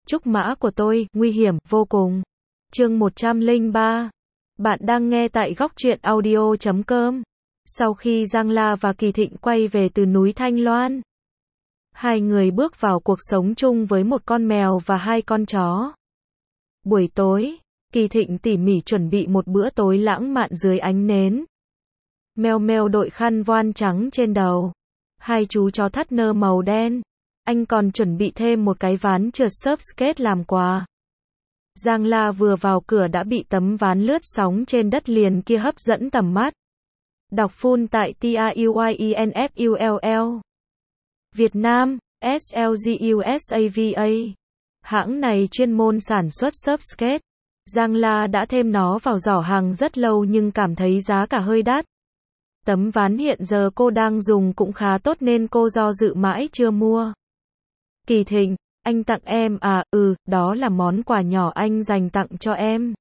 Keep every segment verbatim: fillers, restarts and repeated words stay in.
Trúc mã của tôi, nguy hiểm, vô cùng. Chương một trăm lẻ ba. Bạn đang nghe tại góc truyện audio chấm com. Sau khi Giang La và Kỳ Thịnh quay về từ núi Thanh Loan, hai người bước vào cuộc sống chung với một con mèo và hai con chó. Buổi tối, Kỳ Thịnh tỉ mỉ chuẩn bị một bữa tối lãng mạn dưới ánh nến. Mèo mèo đội khăn voan trắng trên đầu. Hai chú chó thắt nơ màu đen. Anh còn chuẩn bị thêm một cái ván trượt xốp skate làm quà. Giang La vừa vào cửa đã bị tấm ván lướt sóng trên đất liền kia hấp dẫn tầm mắt. Đọc full tại T R U Y E N F U L L. Việt Nam, S L G U S A V A. Hãng này chuyên môn sản xuất xốp skate. Giang La đã thêm nó vào giỏ hàng rất lâu nhưng cảm thấy giá cả hơi đắt. Tấm ván hiện giờ cô đang dùng cũng khá tốt nên cô do dự mãi chưa mua. Kỳ Thịnh, anh tặng em à? Ừ, đó là món quà nhỏ anh dành tặng cho em.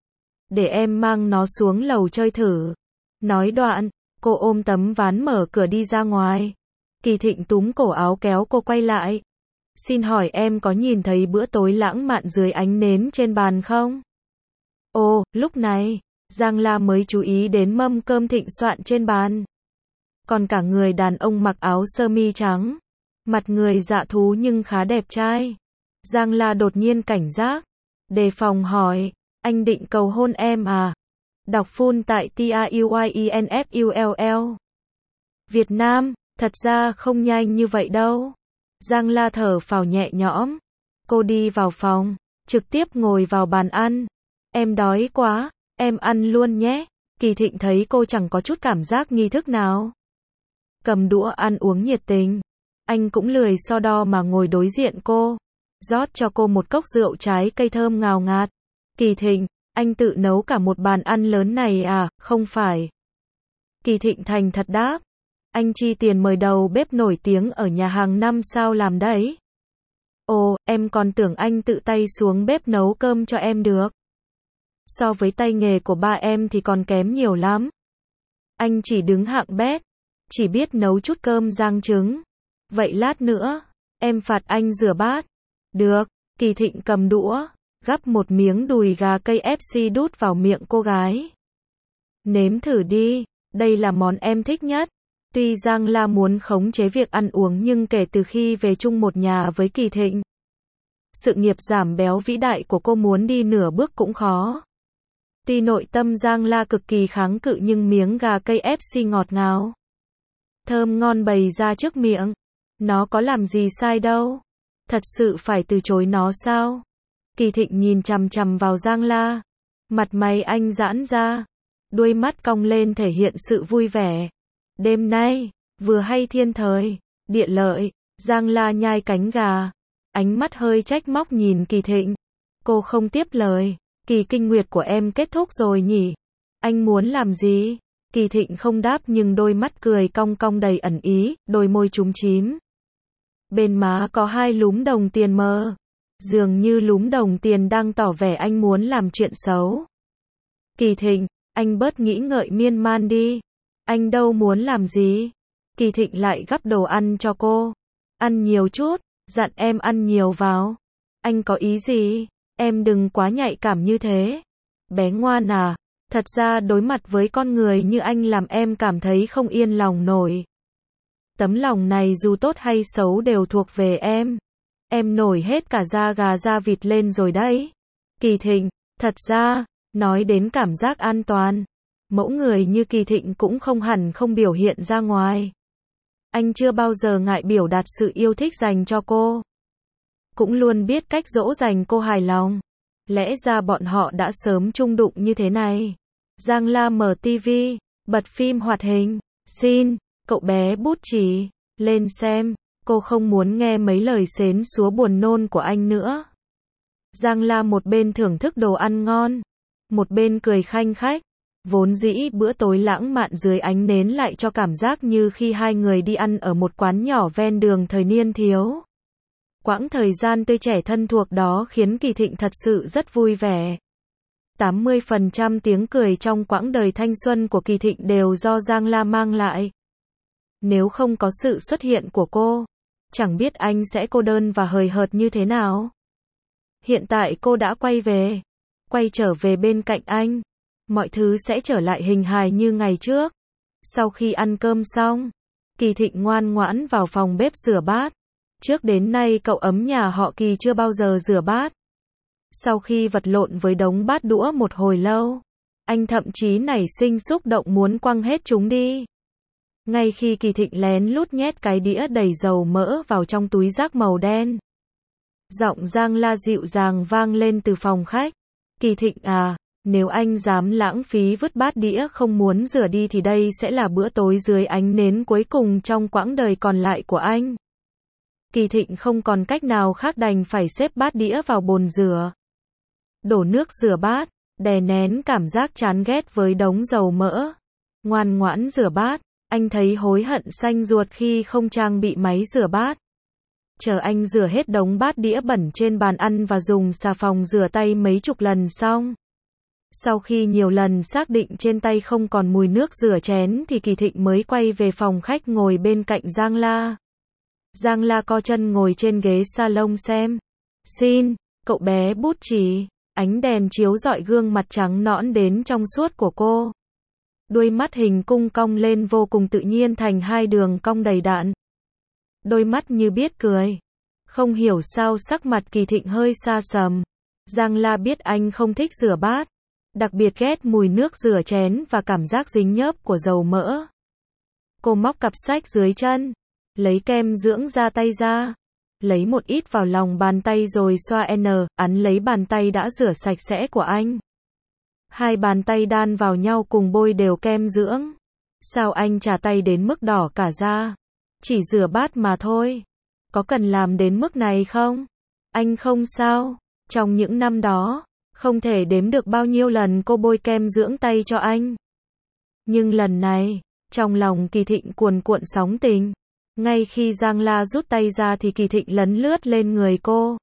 Để em mang nó xuống lầu chơi thử. Nói đoạn, cô ôm tấm ván mở cửa đi ra ngoài. Kỳ Thịnh túm cổ áo kéo cô quay lại. Xin hỏi em có nhìn thấy bữa tối lãng mạn dưới ánh nến trên bàn không? Ồ, lúc này, Giang La mới chú ý đến mâm cơm Thịnh soạn trên bàn. Còn cả người đàn ông mặc áo sơ mi trắng. Mặt người dạ thú nhưng khá đẹp trai. Giang La đột nhiên cảnh giác. Đề phòng hỏi, anh định cầu hôn em à? Đọc full tại T R U Y E N F U L L. Việt Nam, thật ra không nhanh như vậy đâu. Giang La thở phào nhẹ nhõm. Cô đi vào phòng, trực tiếp ngồi vào bàn ăn. Em đói quá, em ăn luôn nhé. Kỳ Thịnh thấy cô chẳng có chút cảm giác nghi thức nào. Cầm đũa ăn uống nhiệt tình. Anh cũng lười so đo mà ngồi đối diện cô. Rót cho cô một cốc rượu trái cây thơm ngào ngạt. Kỳ Thịnh, anh tự nấu cả một bàn ăn lớn này à? Không phải. Kỳ Thịnh thành thật đáp. Anh chi tiền mời đầu bếp nổi tiếng ở nhà hàng năm sao làm đấy. Ồ, em còn tưởng anh tự tay xuống bếp nấu cơm cho em được. So với tay nghề của ba em thì còn kém nhiều lắm. Anh chỉ đứng hạng bét. Chỉ biết nấu chút cơm rang trứng. Vậy lát nữa, em phạt anh rửa bát. Được, Kỳ Thịnh cầm đũa, gắp một miếng đùi gà K F C đút vào miệng cô gái. Nếm thử đi, đây là món em thích nhất. Tuy Giang La muốn khống chế việc ăn uống nhưng kể từ khi về chung một nhà với Kỳ Thịnh, sự nghiệp giảm béo vĩ đại của cô muốn đi nửa bước cũng khó. Tuy nội tâm Giang La cực kỳ kháng cự nhưng miếng gà K F C ngọt ngào, thơm ngon bày ra trước miệng. Nó có làm gì sai đâu. Thật sự phải từ chối nó sao? Kỳ Thịnh nhìn chằm chằm vào Giang La. Mặt mày anh giãn ra. Đuôi mắt cong lên thể hiện sự vui vẻ. Đêm nay, vừa hay thiên thời, địa lợi. Giang La nhai cánh gà. Ánh mắt hơi trách móc nhìn Kỳ Thịnh. Cô không tiếp lời. Kỳ kinh nguyệt của em kết thúc rồi nhỉ? Anh muốn làm gì? Kỳ Thịnh không đáp nhưng đôi mắt cười cong cong đầy ẩn ý, đôi môi chúm chím. Bên má có hai lúm đồng tiền mờ. Dường như lúm đồng tiền đang tỏ vẻ anh muốn làm chuyện xấu. Kỳ Thịnh, anh bớt nghĩ ngợi miên man đi. Anh đâu muốn làm gì. Kỳ Thịnh lại gắp đồ ăn cho cô. Ăn nhiều chút, dặn em ăn nhiều vào. Anh có ý gì? Em đừng quá nhạy cảm như thế. Bé ngoan à, thật ra đối mặt với con người như anh làm em cảm thấy không yên lòng nổi. Tấm lòng này dù tốt hay xấu đều thuộc về em. Em nổi hết cả da gà da vịt lên rồi đấy. Kỳ Thịnh, thật ra, nói đến cảm giác an toàn, mẫu người như Kỳ Thịnh cũng không hẳn không biểu hiện ra ngoài. Anh chưa bao giờ ngại biểu đạt sự yêu thích dành cho cô. Cũng luôn biết cách dỗ dành cô hài lòng. Lẽ ra bọn họ đã sớm chung đụng như thế này. Giang La mở tivi, bật phim hoạt hình. Xin, cậu bé bút chì, lên xem. Cô không muốn nghe mấy lời xến xúa buồn nôn của anh nữa. Giang La một bên thưởng thức đồ ăn ngon, một bên cười khanh khách. Vốn dĩ bữa tối lãng mạn dưới ánh nến lại cho cảm giác như khi hai người đi ăn ở một quán nhỏ ven đường thời niên thiếu. Quãng thời gian tươi trẻ thân thuộc đó khiến Kỳ Thịnh thật sự rất vui vẻ. tám mươi phần trăm tiếng cười trong quãng đời thanh xuân của Kỳ Thịnh đều do Giang La mang lại. Nếu không có sự xuất hiện của cô, chẳng biết anh sẽ cô đơn và hời hợt như thế nào. Hiện tại cô đã quay về. Quay trở về bên cạnh anh. Mọi thứ sẽ trở lại hình hài như ngày trước. Sau khi ăn cơm xong, Kỳ Thịnh ngoan ngoãn vào phòng bếp rửa bát. Trước đến nay cậu ấm nhà họ Kỳ chưa bao giờ rửa bát. Sau khi vật lộn với đống bát đũa một hồi lâu, anh thậm chí nảy sinh xúc động muốn quăng hết chúng đi. Ngay khi Kỳ Thịnh lén lút nhét cái đĩa đầy dầu mỡ vào trong túi rác màu đen, giọng Giang La dịu dàng vang lên từ phòng khách. Kỳ Thịnh à, nếu anh dám lãng phí vứt bát đĩa không muốn rửa đi thì đây sẽ là bữa tối dưới ánh nến cuối cùng trong quãng đời còn lại của anh. Kỳ Thịnh không còn cách nào khác đành phải xếp bát đĩa vào bồn rửa. Đổ nước rửa bát, đè nén cảm giác chán ghét với đống dầu mỡ. Ngoan ngoãn rửa bát, anh thấy hối hận xanh ruột khi không trang bị máy rửa bát. Chờ anh rửa hết đống bát đĩa bẩn trên bàn ăn và dùng xà phòng rửa tay mấy chục lần xong. Sau khi nhiều lần xác định trên tay không còn mùi nước rửa chén thì Kỳ Thịnh mới quay về phòng khách ngồi bên cạnh Giang La. Giang La co chân ngồi trên ghế salon xem. Xin, cậu bé bút chì. Ánh đèn chiếu rọi gương mặt trắng nõn đến trong suốt của cô. Đuôi mắt hình cung cong lên vô cùng tự nhiên thành hai đường cong đầy đặn. Đôi mắt như biết cười. Không hiểu sao sắc mặt Kỳ Thịnh hơi xa sầm. Giang La biết anh không thích rửa bát. Đặc biệt ghét mùi nước rửa chén và cảm giác dính nhớp của dầu mỡ. Cô móc cặp sách dưới chân. Lấy kem dưỡng da tay ra. Lấy một ít vào lòng bàn tay rồi xoa n, ấn lấy bàn tay đã rửa sạch sẽ của anh. Hai bàn tay đan vào nhau cùng bôi đều kem dưỡng. Sao anh chà tay đến mức đỏ cả da? Chỉ rửa bát mà thôi. Có cần làm đến mức này không? Anh không sao. Trong những năm đó, không thể đếm được bao nhiêu lần cô bôi kem dưỡng tay cho anh. Nhưng lần này, trong lòng Kỳ Thịnh cuồn cuộn sóng tình. Ngay khi Giang La rút tay ra thì Kỳ Thịnh lấn lướt lên người cô.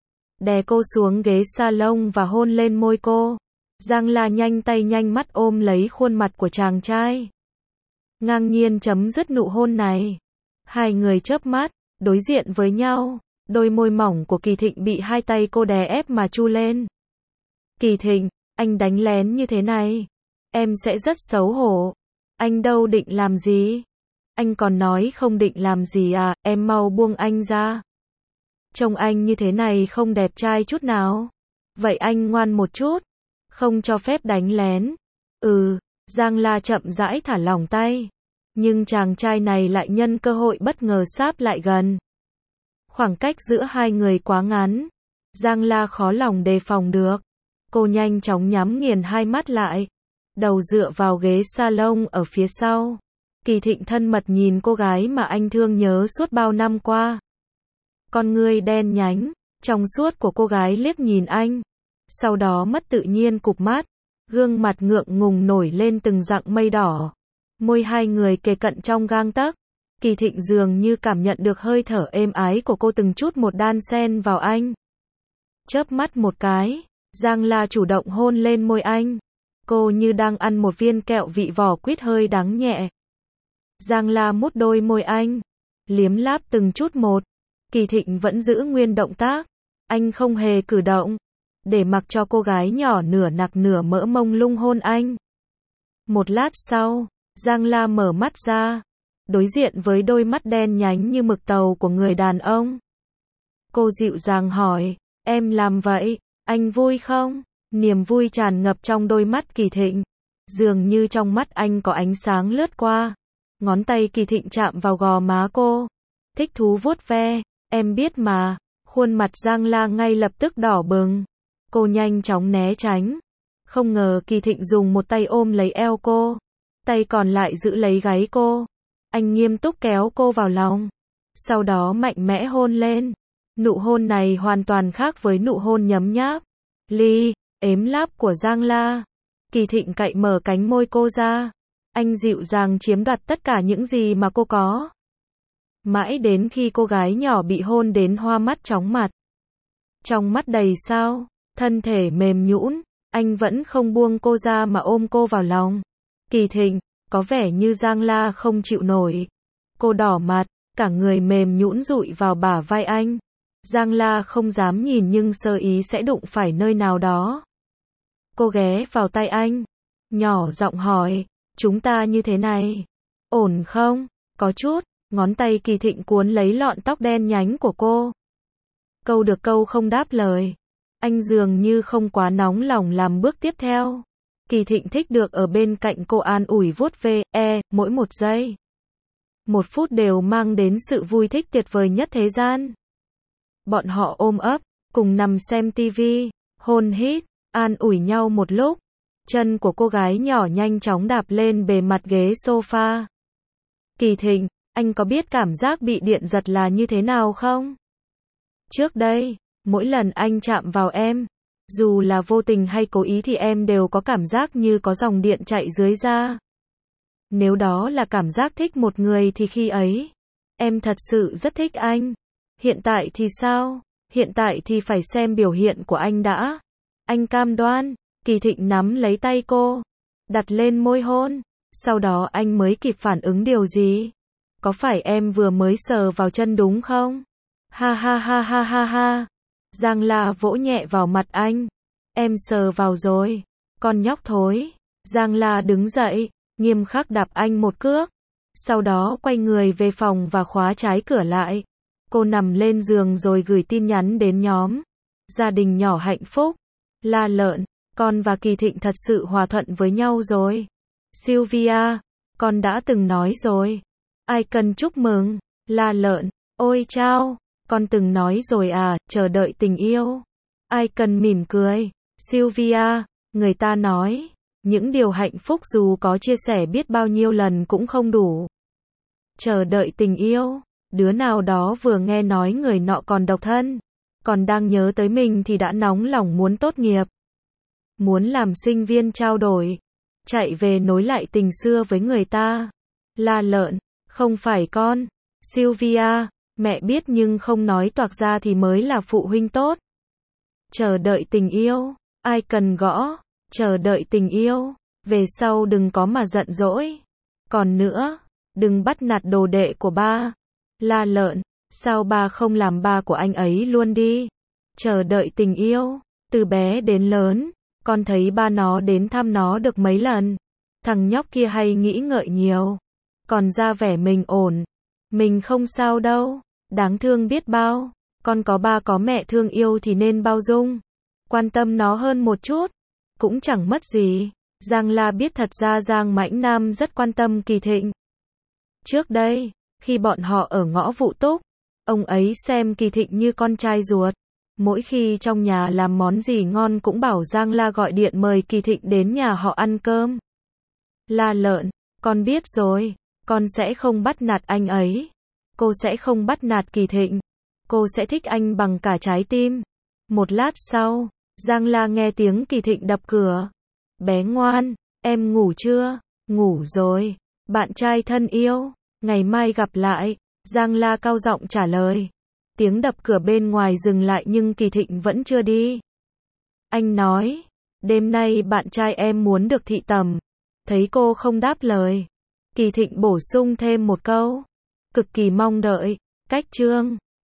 Đè cô xuống ghế salon và hôn lên môi cô. Giang La nhanh tay nhanh mắt ôm lấy khuôn mặt của chàng trai. Ngang nhiên chấm dứt nụ hôn này. Hai người chớp mắt, đối diện với nhau. Đôi môi mỏng của Kỳ Thịnh bị hai tay cô đè ép mà chu lên. Kỳ Thịnh, anh đánh lén như thế này. Em sẽ rất xấu hổ. Anh đâu định làm gì? Anh còn nói không định làm gì à, em mau buông anh ra. Trông anh như thế này không đẹp trai chút nào. Vậy anh ngoan một chút. Không cho phép đánh lén. Ừ, Giang La chậm rãi thả lỏng tay. Nhưng chàng trai này lại nhân cơ hội bất ngờ sáp lại gần. Khoảng cách giữa hai người quá ngắn. Giang La khó lòng đề phòng được. Cô nhanh chóng nhắm nghiền hai mắt lại. Đầu dựa vào ghế salon ở phía sau. Kỳ Thịnh thân mật nhìn cô gái mà anh thương nhớ suốt bao năm qua. Con ngươi đen nhánh, trong suốt của cô gái liếc nhìn anh. Sau đó mất tự nhiên cụp mắt. Gương mặt ngượng ngùng nổi lên từng dặng mây đỏ. Môi hai người kề cận trong gang tấc. Kỳ Thịnh dường như cảm nhận được hơi thở êm ái của cô từng chút một đan xen vào anh. Chớp mắt một cái, Giang La chủ động hôn lên môi anh. Cô như đang ăn một viên kẹo vị vỏ quýt hơi đắng nhẹ. Giang La mút đôi môi anh, liếm láp từng chút một. Kỳ Thịnh vẫn giữ nguyên động tác. Anh không hề cử động, để mặc cho cô gái nhỏ nửa nạc nửa mỡ mông lung hôn anh. Một lát sau, Giang La mở mắt ra, đối diện với đôi mắt đen nhánh như mực tàu của người đàn ông. Cô dịu dàng hỏi, em làm vậy, anh vui không? Niềm vui tràn ngập trong đôi mắt Kỳ Thịnh. Dường như trong mắt anh có ánh sáng lướt qua. Ngón tay Kỳ Thịnh chạm vào gò má cô. Thích thú vuốt ve, em biết mà. Khuôn mặt Giang La ngay lập tức đỏ bừng. Cô nhanh chóng né tránh. Không ngờ Kỳ Thịnh dùng một tay ôm lấy eo cô. Tay còn lại giữ lấy gáy cô. Anh nghiêm túc kéo cô vào lòng. Sau đó mạnh mẽ hôn lên. Nụ hôn này hoàn toàn khác với nụ hôn nhấm nháp, ly, ếm láp của Giang La. Kỳ Thịnh cạy mở cánh môi cô ra. Anh dịu dàng chiếm đoạt tất cả những gì mà cô có. Mãi đến khi cô gái nhỏ bị hôn đến hoa mắt chóng mặt. Trong mắt đầy sao, thân thể mềm nhũn, anh vẫn không buông cô ra mà ôm cô vào lòng. Kỳ Thịnh, có vẻ như Giang La không chịu nổi. Cô đỏ mặt, cả người mềm nhũn dụi vào bả vai anh. Giang La không dám nhìn nhưng sơ ý sẽ đụng phải nơi nào đó. Cô ghé vào tay anh, nhỏ giọng hỏi, chúng ta như thế này, ổn không? Có chút, ngón tay Kỳ Thịnh cuốn lấy lọn tóc đen nhánh của cô. Câu được câu không đáp lời. Anh dường như không quá nóng lòng làm bước tiếp theo. Kỳ Thịnh thích được ở bên cạnh cô an ủi vuốt ve, e, mỗi một giây. Một phút đều mang đến sự vui thích tuyệt vời nhất thế gian. Bọn họ ôm ấp, cùng nằm xem tivi, hôn hít, an ủi nhau một lúc. Chân của cô gái nhỏ nhanh chóng đạp lên bề mặt ghế sofa. Kỳ Thịnh, anh có biết cảm giác bị điện giật là như thế nào không? Trước đây, mỗi lần anh chạm vào em, dù là vô tình hay cố ý thì em đều có cảm giác như có dòng điện chạy dưới da. Nếu đó là cảm giác thích một người thì khi ấy, em thật sự rất thích anh. Hiện tại thì sao? Hiện tại thì phải xem biểu hiện của anh đã. Anh cam đoan. Kỳ Thịnh nắm lấy tay cô, đặt lên môi hôn. Sau đó anh mới kịp phản ứng điều gì? Có phải em vừa mới sờ vào chân đúng không? Ha ha ha ha ha ha. Giang La vỗ nhẹ vào mặt anh. Em sờ vào rồi. Con nhóc thối. Giang La đứng dậy, nghiêm khắc đạp anh một cước. Sau đó quay người về phòng và khóa trái cửa lại. Cô nằm lên giường rồi gửi tin nhắn đến nhóm. Gia đình nhỏ hạnh phúc. La Lợn, con và Kỳ Thịnh thật sự hòa thuận với nhau rồi. Sylvia, con đã từng nói rồi. Ai cần chúc mừng. La Lợn, ôi chao, con từng nói rồi à, chờ đợi tình yêu. Ai cần mỉm cười. Sylvia, người ta nói, những điều hạnh phúc dù có chia sẻ biết bao nhiêu lần cũng không đủ. Chờ đợi tình yêu. Đứa nào đó vừa nghe nói người nọ còn độc thân, còn đang nhớ tới mình thì đã nóng lòng muốn tốt nghiệp, muốn làm sinh viên trao đổi, chạy về nối lại tình xưa với người ta. La Lợn, không phải con. Sylvia, mẹ biết nhưng không nói toạc ra thì mới là phụ huynh tốt. Chờ đợi tình yêu, ai cần gõ, chờ đợi tình yêu, về sau đừng có mà giận dỗi. Còn nữa, đừng bắt nạt đồ đệ của ba. La Lợn, sao ba không làm ba của anh ấy luôn đi? Chờ đợi tình yêu, từ bé đến lớn, con thấy ba nó đến thăm nó được mấy lần. Thằng nhóc kia hay nghĩ ngợi nhiều, còn ra vẻ mình ổn. Mình không sao đâu, đáng thương biết bao. Con có ba có mẹ thương yêu thì nên bao dung, quan tâm nó hơn một chút, cũng chẳng mất gì. Giang La biết thật ra Giang Mãnh Nam rất quan tâm Kỳ Thịnh. Trước đây, khi bọn họ ở ngõ Vụ Túc, ông ấy xem Kỳ Thịnh như con trai ruột. Mỗi khi trong nhà làm món gì ngon cũng bảo Giang La gọi điện mời Kỳ Thịnh đến nhà họ ăn cơm. La Lợn, con biết rồi, con sẽ không bắt nạt anh ấy. Cô sẽ không bắt nạt Kỳ Thịnh. Cô sẽ thích anh bằng cả trái tim. Một lát sau, Giang La nghe tiếng Kỳ Thịnh đập cửa. Bé ngoan, em ngủ chưa? Ngủ rồi. Bạn trai thân yêu, ngày mai gặp lại. Giang La cao giọng trả lời. Tiếng đập cửa bên ngoài dừng lại nhưng Kỳ Thịnh vẫn chưa đi. Anh nói, đêm nay bạn trai em muốn được thị tầm. Thấy cô không đáp lời, Kỳ Thịnh bổ sung thêm một câu. Cực kỳ mong đợi. Cách chương